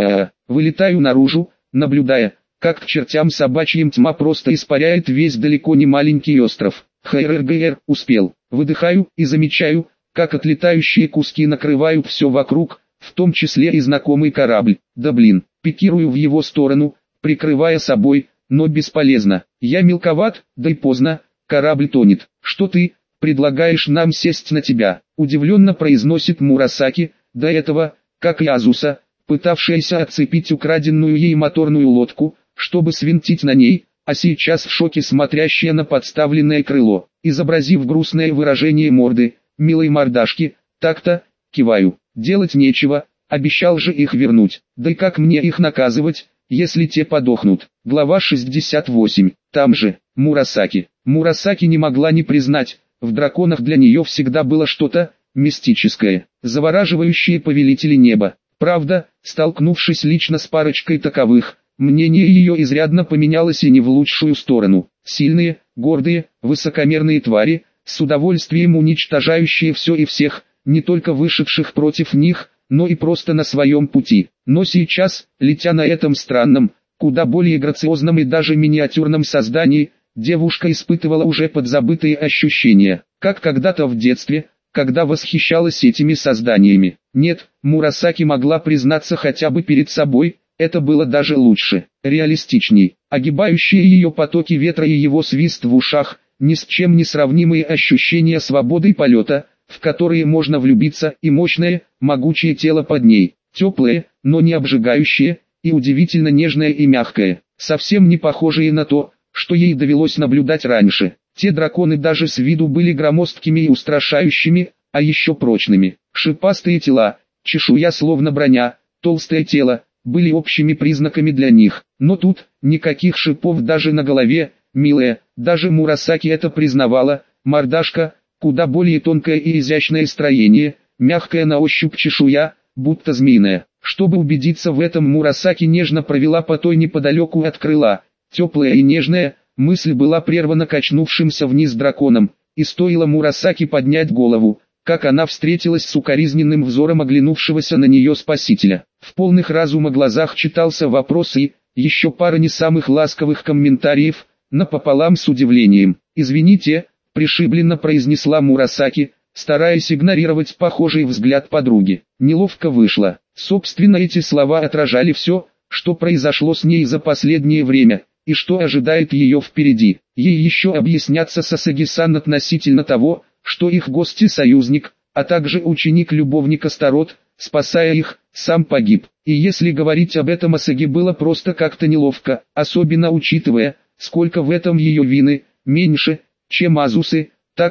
Вылетаю наружу, наблюдая, как к чертям собачьим тьма просто испаряет весь далеко не маленький остров. ХРГР, успел. Выдыхаю и замечаю, как отлетающие куски накрывают все вокруг, в том числе и знакомый корабль. Да блин, пикирую в его сторону, прикрывая собой, но бесполезно. Я мелковат, да и поздно, корабль тонет. Что ты, предлагаешь нам сесть на тебя? Удивленно произносит Мурасаки, до этого, как и Азуса, пытавшаяся отцепить украденную ей моторную лодку, чтобы свинтить на ней, а сейчас в шоке смотрящая на подставленное крыло, изобразив грустное выражение морды, милой мордашки, так-то, киваю, делать нечего, обещал же их вернуть, да и как мне их наказывать, если те подохнут. Глава 68, там же, Мурасаки. Мурасаки не могла не признать, в драконах для нее всегда было что-то мистическое, завораживающие повелители неба. Правда, столкнувшись лично с парочкой таковых, мнение ее изрядно поменялось и не в лучшую сторону. Сильные, гордые, высокомерные твари, с удовольствием уничтожающие все и всех, не только вышедших против них, но и просто на своем пути. Но сейчас, летя на этом странном, куда более грациозном и даже миниатюрном создании, девушка испытывала уже подзабытые ощущения, как когда-то в детстве, когда восхищалась этими созданиями. Нет, Мурасаки могла признаться хотя бы перед собой, это было даже лучше, реалистичней. Огибающие ее потоки ветра и его свист в ушах, ни с чем не сравнимые ощущения свободы и полета, в которые можно влюбиться, и мощное, могучее тело под ней, теплое, но не обжигающее, и удивительно нежное и мягкое, совсем не похожее на то, что ей довелось наблюдать раньше. Те драконы даже с виду были громоздкими и устрашающими, а еще прочными. Шипастые тела, чешуя словно броня, толстое тело, были общими признаками для них. Но тут, никаких шипов даже на голове, милая, даже Мурасаки это признавала, мордашка, куда более тонкое и изящное строение, мягкая на ощупь чешуя, будто змеиная. Чтобы убедиться в этом, Мурасаки нежно провела по той неподалеку от крыла. Теплая и нежная, мысль была прервана качнувшимся вниз драконом, и стоило Мурасаки поднять голову, как она встретилась с укоризненным взором оглянувшегося на нее спасителя. В полных разума глазах читался вопрос и, еще пара не самых ласковых комментариев, напополам с удивлением. «Извините», — пришибленно произнесла Мурасаки, стараясь игнорировать похожий взгляд подруги. Неловко вышло. Собственно, эти слова отражали все, что произошло с ней за последнее время, и что ожидает ее впереди. Ей еще объясняться с Асаги-сан относительно того, что их гость-союзник, а также ученик любовника Старот, спасая их, сам погиб. И если говорить об этом Асаги было просто как-то неловко, особенно учитывая, сколько в этом ее вины, меньше, чем Азусы,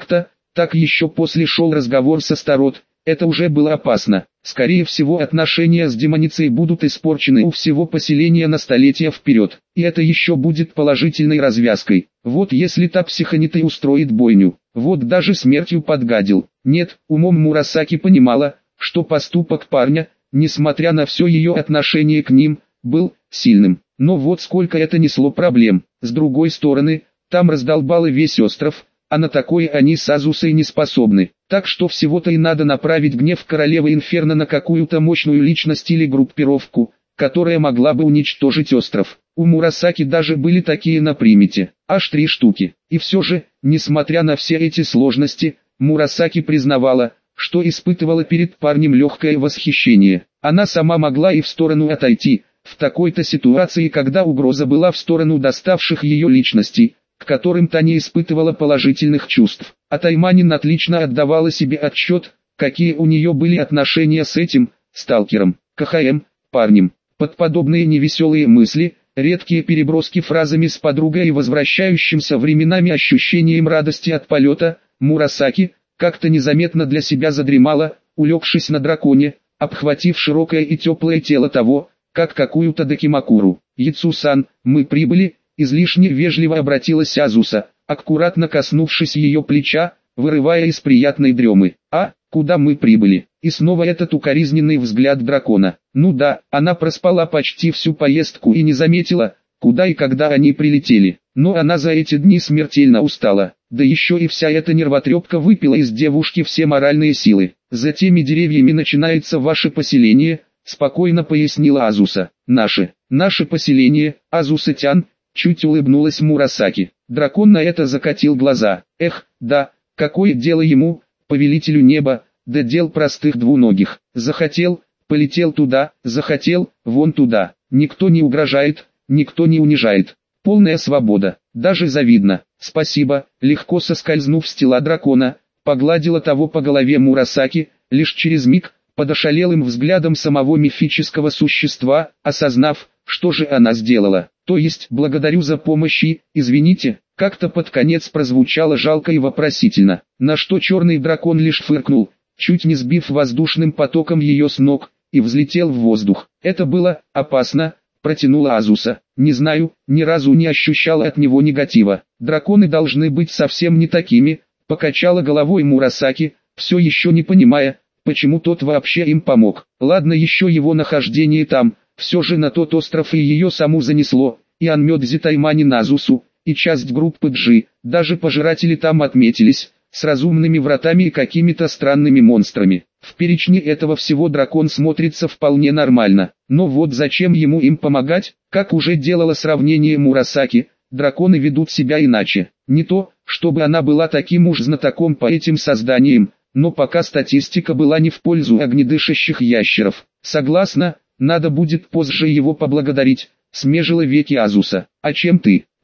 так еще после шел разговор со Старот, это уже было опасно. Скорее всего, отношения с демоницей будут испорчены у всего поселения на столетия вперед. И это еще будет положительной развязкой. Вот если та психонита устроит бойню, вот даже смертью подгадил. Нет, умом Мурасаки понимала, что поступок парня, несмотря на все ее отношение к ним, был сильным. Но вот сколько это несло проблем. С другой стороны, там раздолбало весь остров, а на такое они с Азусой не способны. Так что всего-то и надо направить гнев королевы Инферно на какую-то мощную личность или группировку, которая могла бы уничтожить остров. У Мурасаки даже были такие на примете, аж 3 штуки. И все же, несмотря на все эти сложности, Мурасаки признавала, что испытывала перед парнем легкое восхищение. Она сама могла и в сторону отойти, в такой-то ситуации, когда угроза была в сторону доставших ее личностей, к которым та не испытывала положительных чувств. А Тайманин отлично отдавала себе отчет, какие у нее были отношения с этим сталкером, КХМ, парнем. Под подобные невеселые мысли, редкие переброски фразами с подругой и возвращающимся временами ощущением радости от полета, Мурасаки, как-то незаметно для себя задремала, улегшись на драконе, обхватив широкое и теплое тело того, как какую-то Дакимакуру. «Яцу-сан, мы прибыли», — излишне вежливо обратилась Азуса, аккуратно коснувшись ее плеча, вырывая из приятной дремы. «А, куда мы прибыли?» И снова этот укоризненный взгляд дракона. Ну да, она проспала почти всю поездку и не заметила, куда и когда они прилетели. Но она за эти дни смертельно устала. Да еще и вся эта нервотрепка выпила из девушки все моральные силы. «За теми деревьями начинается ваше поселение», — спокойно пояснила Азуса. «Наше поселение, Азуса-тян», — чуть улыбнулась Мурасаки. Дракон на это закатил глаза. Эх, да, какое дело ему, повелителю неба, до дел простых двуногих. Захотел, полетел туда, захотел, вон туда. Никто не угрожает, никто не унижает. Полная свобода, даже завидно. Спасибо, легко соскользнув с тела дракона, погладила того по голове Мурасаки, лишь через миг, под ошалелым взглядом самого мифического существа, осознав, что же она сделала. То есть, благодарю за помощь и, извините, как-то под конец прозвучало жалко и вопросительно, на что черный дракон лишь фыркнул, чуть не сбив воздушным потоком ее с ног, и взлетел в воздух. Это было опасно, протянула Азуса. Не знаю, ни разу не ощущала от него негатива. Драконы должны быть совсем не такими, покачала головой Мурасаки, все еще не понимая, почему тот вообще им помог. Ладно, еще его нахождение там, все же на тот остров и ее саму занесло, и Анмёдзи Тайманин Азусу, и часть группы Джи, даже пожиратели там отметились, с разумными вратами и какими-то странными монстрами. В перечне этого всего дракон смотрится вполне нормально, но вот зачем ему им помогать, как уже делала сравнение Мурасаки, драконы ведут себя иначе. Не то, чтобы она была таким уж знатоком по этим созданиям, но пока статистика была не в пользу огнедышащих ящеров. Согласна, надо будет позже его поблагодарить, смежила веки Азуса. А чем ты?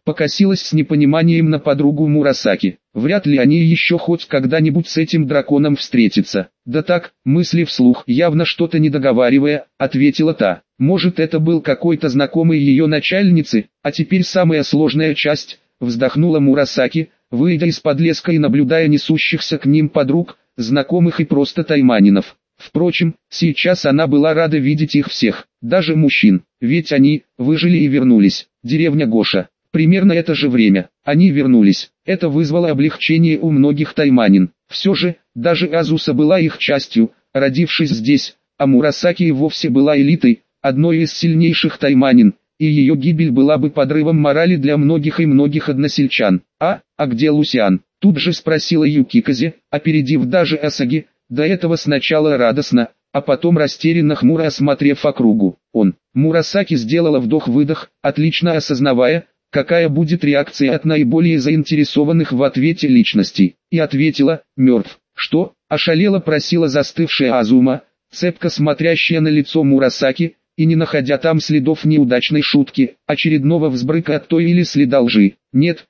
покосилась с непониманием на подругу Мурасаки. Вряд ли они еще хоть когда-нибудь с этим драконом встретятся. Да так, мысли вслух, явно что-то не договаривая, ответила та. Может, это был какой-то знакомый ее начальницы, а теперь самая сложная часть, вздохнула Мурасаки, выйдя из-под леска и наблюдая несущихся к ним подруг, знакомых и просто тайманинов. Впрочем, сейчас она была рада видеть их всех, даже мужчин, ведь они выжили и вернулись. Деревня Гоша. Примерно это же время, они вернулись. Это вызвало облегчение у многих тайманин. Все же, даже Азуса была их частью, родившись здесь, а Мурасаки и вовсе была элитой, одной из сильнейших тайманин, и ее гибель была бы подрывом морали для многих и многих односельчан. А где Лусиан? Тут же спросила Юкиказе, опередив даже Асаги, до этого сначала радостно, а потом растерянно хмуро осмотрев округу. Мурасаки сделала вдох-выдох, отлично осознавая, какая будет реакция от наиболее заинтересованных в ответе личностей, и ответила: «Мертв». «Что?» – ошалело просила застывшая Азума, цепко смотрящая на лицо Мурасаки, и не находя там следов неудачной шутки, очередного взбрыка от той или следа лжи. «Нет,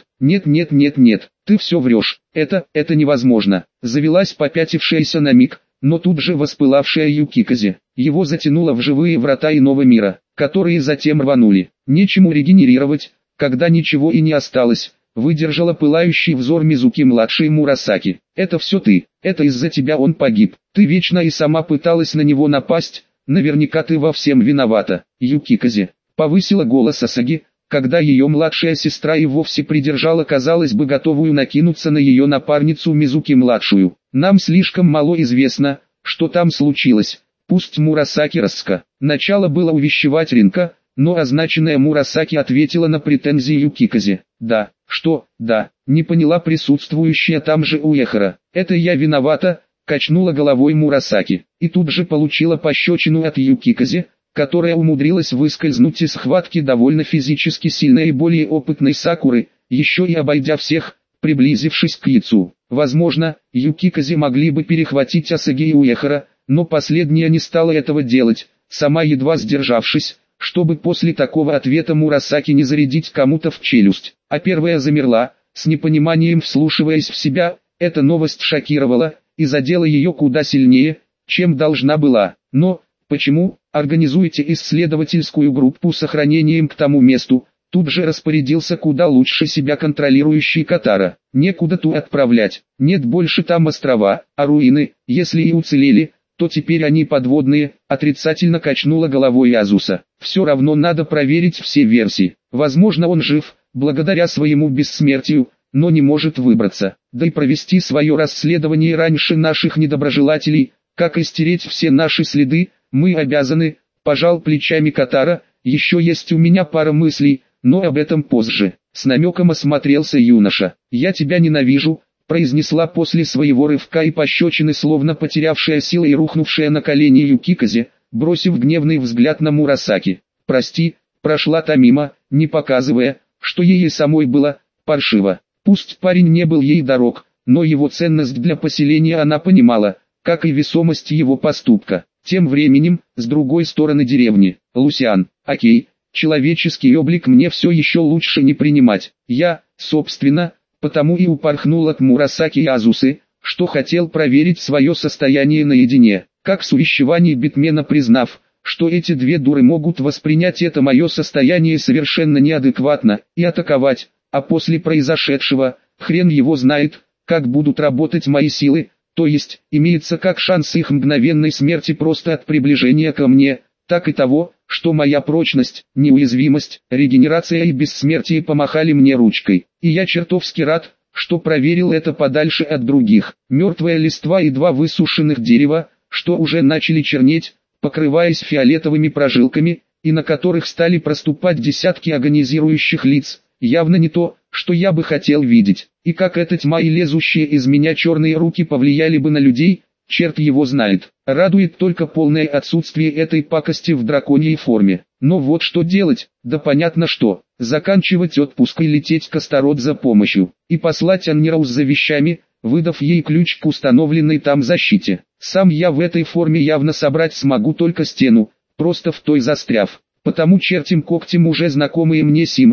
ты все врешь, это невозможно», – завелась попятившаяся на миг, но тут же воспылавшая Юкиказе. Его затянуло в живые врата иного мира, которые затем рванули. Нечему регенерировать, когда ничего и не осталось, выдержала пылающий взор Мизуки-младшей Мурасаки. «Это все ты, это из-за тебя он погиб, ты вечно и сама пыталась на него напасть, наверняка ты во всем виновата». Юкиказе повысила голос Асаги, когда ее младшая сестра и вовсе придержала, казалось бы, готовую накинуться на ее напарницу Мизуки-младшую. «Нам слишком мало известно, что там случилось, пусть Мурасаки раска». Начало было увещевать Ринка, но означенная Мурасаки ответила на претензии Юкиказе. «Да, что, да», не поняла присутствующая там же Уэхара. «Это я виновата», качнула головой Мурасаки, и тут же получила пощечину от Юкиказе, которая умудрилась выскользнуть из схватки довольно физически сильной и более опытной Сакуры, еще и обойдя всех, приблизившись к яйцу. Возможно, Юкиказе могли бы перехватить Асаги и Уэхара, но последняя не стала этого делать, сама едва сдержавшись, чтобы после такого ответа Мурасаки не зарядить кому-то в челюсть. А первая замерла, с непониманием вслушиваясь в себя. Эта новость шокировала и задела ее куда сильнее, чем должна была. «Но, почему? Организуйте исследовательскую группу с охранением к тому месту», тут же распорядился куда лучше себя контролирующий Катара. «Некуда ту отправлять, нет больше там острова, а руины, если и уцелели, то теперь они подводные», отрицательно качнула головой Азуса. «Все равно надо проверить все версии. Возможно, он жив, благодаря своему бессмертию, но не может выбраться, да и провести свое расследование раньше наших недоброжелателей, как и стереть все наши следы, мы обязаны», пожал плечами Катара. «Еще есть у меня пара мыслей, но об этом позже». С намеком осмотрелся юноша. «Я тебя ненавижу», произнесла после своего рывка и пощечины, словно потерявшая силы и рухнувшая на колени Юкиказе, бросив гневный взгляд на Мурасаки. «Прости», прошла та мимо, не показывая, что ей и самой было паршиво. Пусть парень не был ей дорог, но его ценность для поселения она понимала, как и весомость его поступка. Тем временем, с другой стороны деревни, Лусиан: «Окей, человеческий облик мне все еще лучше не принимать. Я, собственно, потому и упорхнул от Мурасаки и Азусы, что хотел проверить свое состояние наедине, как с увещеваний Битмена, признав, что эти две дуры могут воспринять это мое состояние совершенно неадекватно и атаковать, а после произошедшего, хрен его знает, как будут работать мои силы, то есть, имеется как шанс их мгновенной смерти просто от приближения ко мне, так и того, что моя прочность, неуязвимость, регенерация и бессмертие помахали мне ручкой. И я чертовски рад, что проверил это подальше от других. Мертвая листва и два высушенных дерева, что уже начали чернеть, покрываясь фиолетовыми прожилками, и на которых стали проступать десятки агонизирующих лиц, явно не то, что я бы хотел видеть. И как эта тьма и лезущие из меня черные руки повлияли бы на людей, черт его знает. Радует только полное отсутствие этой пакости в драконьей форме. Но вот что делать? Да понятно что. Заканчивать отпуск и лететь к Астарот за помощью. И послать Аннираус за вещами, выдав ей ключ к установленной там защите. Сам я в этой форме явно собрать смогу только стену, просто в той застряв. Потому чертим когтем уже знакомые мне символы,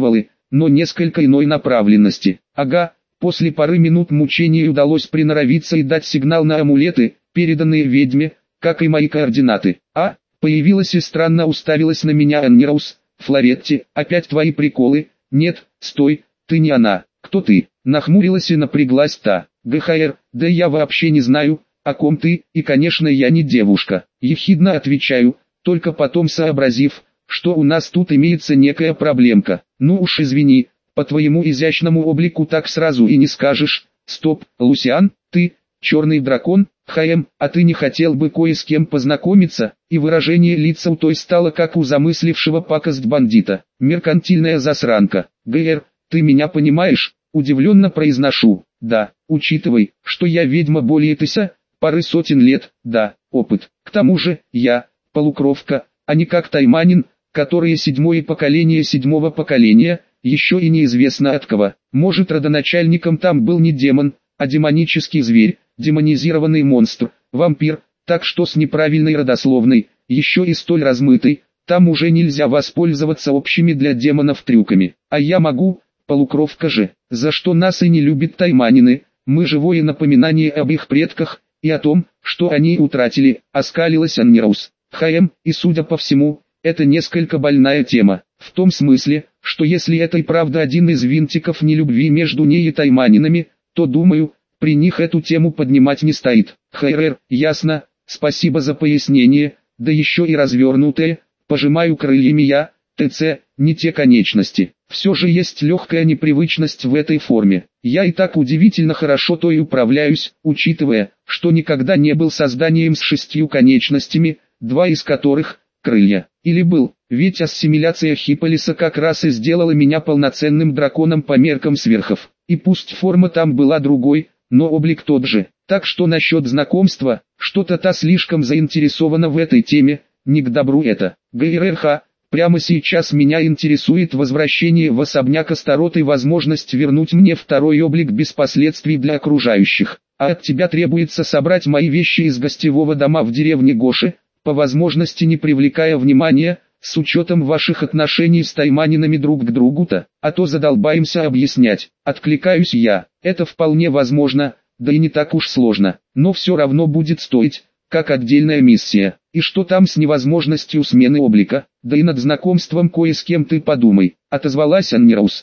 но несколько иной направленности. Ага, после пары минут мучений удалось приноровиться и дать сигнал на амулеты, переданные ведьме, как и мои координаты. Появилась и странно уставилась на меня Аннираус. Флоретти, опять твои приколы? Нет, стой, ты не она. Кто ты? Нахмурилась и напряглась та. ГХР, да я вообще не знаю, о ком ты, и конечно я не девушка. Ехидно отвечаю, только потом сообразив, что у нас тут имеется некая проблемка. Ну уж извини, по твоему изящному облику так сразу и не скажешь. Стоп, Лусиан, ты, черный дракон? А ты не хотел бы кое с кем познакомиться? И выражение лица у той стало как у замыслившего пакость бандита. Меркантильная засранка. ГР, ты меня понимаешь? Удивленно произношу. Да, учитывай, что я ведьма более пары сотен лет, да, опыт. К тому же, я, полукровка, а не как тайманин, которые седьмое поколения, еще и неизвестно от кого. Может родоначальником там был не демон, а демонический зверь, демонизированный монстр, вампир, так что с неправильной родословной, еще и столь размытой, там уже нельзя воспользоваться общими для демонов трюками. А я могу, полукровка же, за что нас и не любят тайманины, мы живое напоминание об их предках, и о том, что они утратили, оскалилась Аннираус. И судя по всему, это несколько больная тема, в том смысле, что если это и правда один из винтиков нелюбви между ней и тайманинами, то думаю, при них эту тему поднимать не стоит. Ясно, спасибо за пояснение, да еще и развернутое, пожимаю крыльями я, ТЦ, не те конечности. Все же есть легкая непривычность в этой форме. Я и так удивительно хорошо той управляюсь, учитывая, что никогда не был созданием с 6 конечностями, 2 из которых – крылья. Или был, ведь ассимиляция Хиполиса как раз и сделала меня полноценным драконом по меркам сверхов. И пусть форма там была другой, но облик тот же. Так что насчет знакомства, что-то та слишком заинтересована в этой теме, не к добру это. ГРРХ, прямо сейчас меня интересует возвращение в особняк Астарот и возможность вернуть мне второй облик без последствий для окружающих. А от тебя требуется собрать мои вещи из гостевого дома в деревне Гоши, по возможности не привлекая внимания, с учетом ваших отношений с тайманинами друг к другу-то, а то задолбаемся объяснять. Откликаюсь я, это вполне возможно, да и не так уж сложно, но все равно будет стоить, как отдельная миссия. И что там с невозможностью смены облика, да и над знакомством кое с кем ты подумай, отозвалась Аннираус.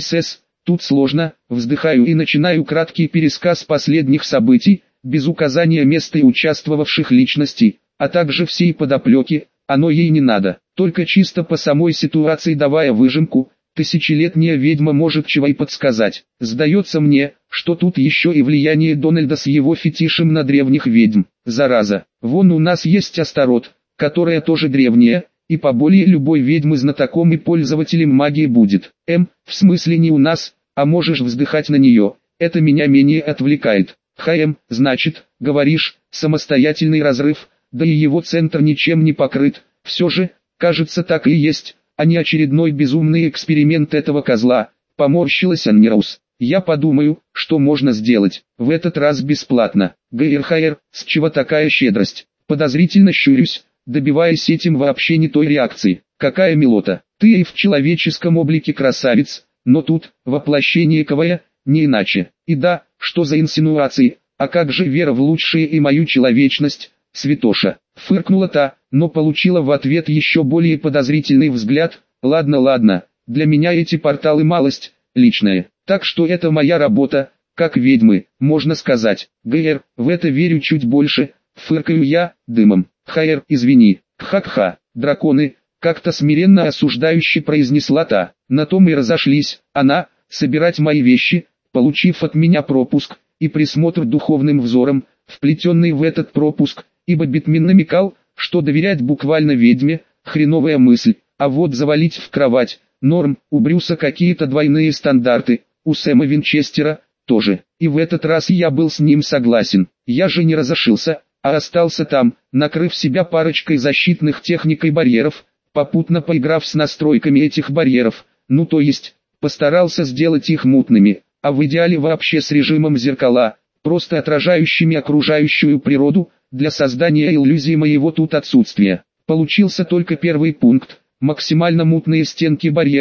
Тут сложно, вздыхаю и начинаю краткий пересказ последних событий, без указания места и участвовавших личностей, а также всей подоплеки, оно ей не надо, только чисто по самой ситуации давая выжимку, тысячелетняя ведьма может чего и подсказать. Сдается мне, что тут еще и влияние Дональда с его фетишем на древних ведьм. Зараза, вон у нас есть Астарот, которая тоже древняя, и поболее любой ведьмы знатоком и пользователем магии будет. В смысле не у нас, а можешь вздыхать на нее, это меня менее отвлекает. Значит, говоришь, самостоятельный разрыв, да и его центр ничем не покрыт, все же, кажется так и есть, а не очередной безумный эксперимент этого козла, поморщилась Аннираус. Я подумаю, что можно сделать, в этот раз бесплатно. ГРХР, с чего такая щедрость? Подозрительно щурюсь, добиваясь этим вообще не той реакции. Какая милота, ты и в человеческом облике красавец, но тут, воплощение КВЯ, не иначе. И да, что за инсинуации, а как же вера в лучшее и мою человечность, святоша? Фыркнула та, но получила в ответ еще более подозрительный взгляд. Ладно, для меня эти порталы малость, личная, так что это моя работа, как ведьмы, можно сказать. ГР, в это верю чуть больше, фыркаю я, дымом. Извини, драконы, как-то смиренно осуждающе произнесла та. На том и разошлись, она, собирать мои вещи, получив от меня пропуск, и присмотр духовным взором, вплетенный в этот пропуск, ибо Битмин намекал, что доверять буквально ведьме, хреновая мысль, а вот завалить в кровать, норм, у Брюса какие-то двойные стандарты, у Сэма Винчестера, тоже, и в этот раз я был с ним согласен, я же не разошился, а остался там, накрыв себя парочкой защитных техник и барьеров, попутно поиграв с настройками этих барьеров, ну то есть, постарался сделать их мутными, а в идеале вообще с режимом зеркала, просто отражающими окружающую природу, для создания иллюзии моего тут отсутствия. Получился только первый пункт, максимально мутные стенки барьера,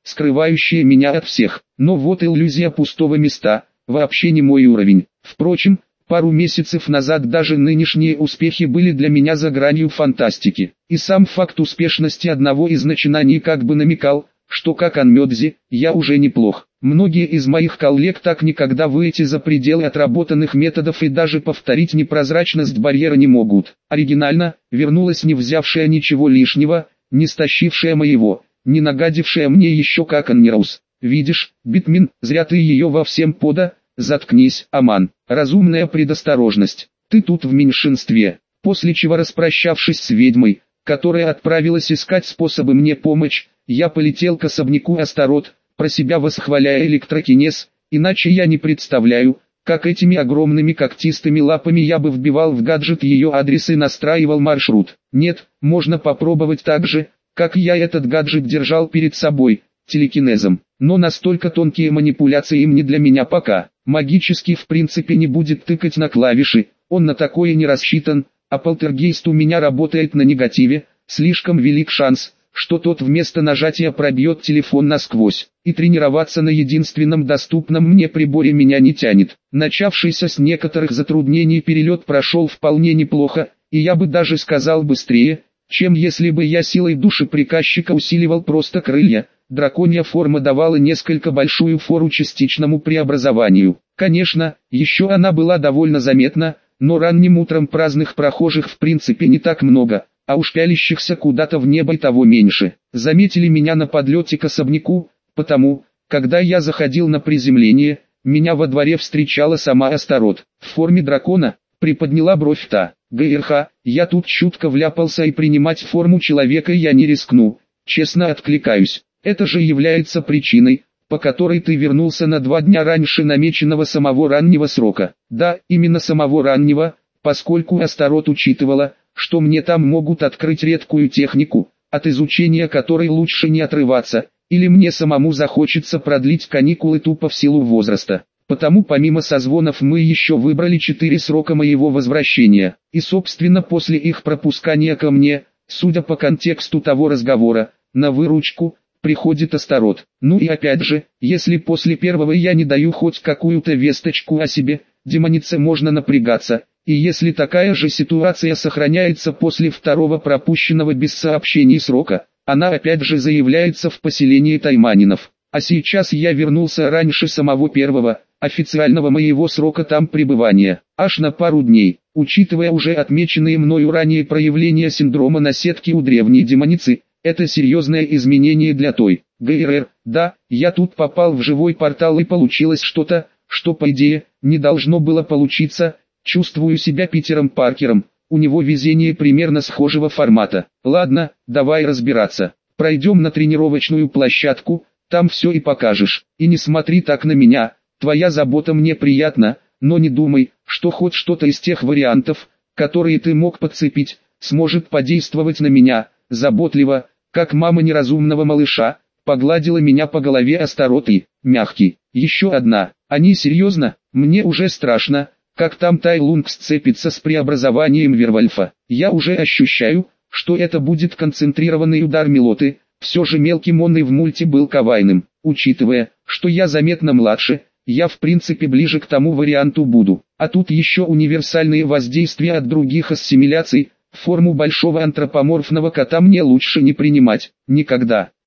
скрывающее меня от всех. Но вот иллюзия пустого места, вообще не мой уровень. Впрочем, пару месяцев назад даже нынешние успехи были для меня за гранью фантастики. И сам факт успешности одного из начинаний как бы намекал, что как Анмёдзи, я уже неплох. Многие из моих коллег так никогда выйти за пределы отработанных методов и даже повторить непрозрачность барьера не могут. Оригинально, вернулась не взявшая ничего лишнего, не стащившая моего, не нагадившая мне еще как Аннирус. Видишь, Битмин, зря ты ее во всем пода, заткнись, Аман. Разумная предосторожность. Ты тут в меньшинстве. После чего, распрощавшись с ведьмой, которая отправилась искать способы мне помочь, я полетел к особняку Астарот, про себя восхваляя электрокинез, иначе я не представляю, как этими огромными когтистыми лапами я бы вбивал в гаджет ее адрес и настраивал маршрут. Нет, можно попробовать так же, как я этот гаджет держал перед собой, телекинезом. Но настолько тонкие манипуляции им не для меня пока. Магически в принципе не будет тыкать на клавиши, он на такое не рассчитан, а полтергейст у меня работает на негативе, слишком велик шанс, что тот вместо нажатия пробьет телефон насквозь. И тренироваться на единственном доступном мне приборе меня не тянет. Начавшийся с некоторых затруднений перелет прошел вполне неплохо, и я бы даже сказал быстрее, чем если бы я силой души приказчика усиливал просто крылья. Драконья форма давала несколько большую фору частичному преобразованию. Конечно, еще она была довольно заметна, но ранним утром праздных прохожих в принципе не так много, а уж пялящихся куда-то в небо и того меньше. Заметили меня на подлете к особняку, потому, когда я заходил на приземление, меня во дворе встречала сама Астарот. В форме дракона, приподняла бровь та. ГРХ, я тут чутко вляпался и принимать форму человека я не рискну, честно откликаюсь. Это же является причиной, по которой ты вернулся на 2 дня раньше намеченного самого раннего срока. Да, именно самого раннего, поскольку Астарот учитывала, что мне там могут открыть редкую технику, от изучения которой лучше не отрываться, или мне самому захочется продлить каникулы тупо в силу возраста. Потому помимо созвонов мы еще выбрали 4 срока моего возвращения, и собственно после их пропускания ко мне, судя по контексту того разговора, на выручку приходит Астарот. Ну и опять же, если после первого я не даю хоть какую-то весточку о себе, демонице можно напрягаться, и если такая же ситуация сохраняется после второго пропущенного без сообщений срока, она опять же заявляется в поселении тайманинов. А сейчас я вернулся раньше самого первого, официального моего срока там пребывания, аж на пару дней. Учитывая уже отмеченные мною ранее проявления синдрома наседки у древней демоницы, это серьезное изменение для той. ГРР, да, я тут попал в живой портал и получилось что-то, что по идее, не должно было получиться. Чувствую себя Питером Паркером, у него везение примерно схожего формата. Ладно, давай разбираться. Пройдем на тренировочную площадку, там все и покажешь. И не смотри так на меня, твоя забота мне приятна, но не думай, что хоть что-то из тех вариантов, которые ты мог подцепить, сможет подействовать на меня. Заботливо, как мама неразумного малыша, погладила меня по голове Астарот и, мягкий, еще одна. Они серьезно, мне уже страшно, как там Тайлунг сцепится с преобразованием Вервольфа. Я уже ощущаю, что это будет концентрированный удар Мелоты, все же мелкий Монный в мульте был кавайным. Учитывая, что я заметно младше, я в принципе ближе к тому варианту буду. А тут еще универсальные воздействия от других ассимиляций. Форму большого антропоморфного кота мне лучше не принимать, никогда.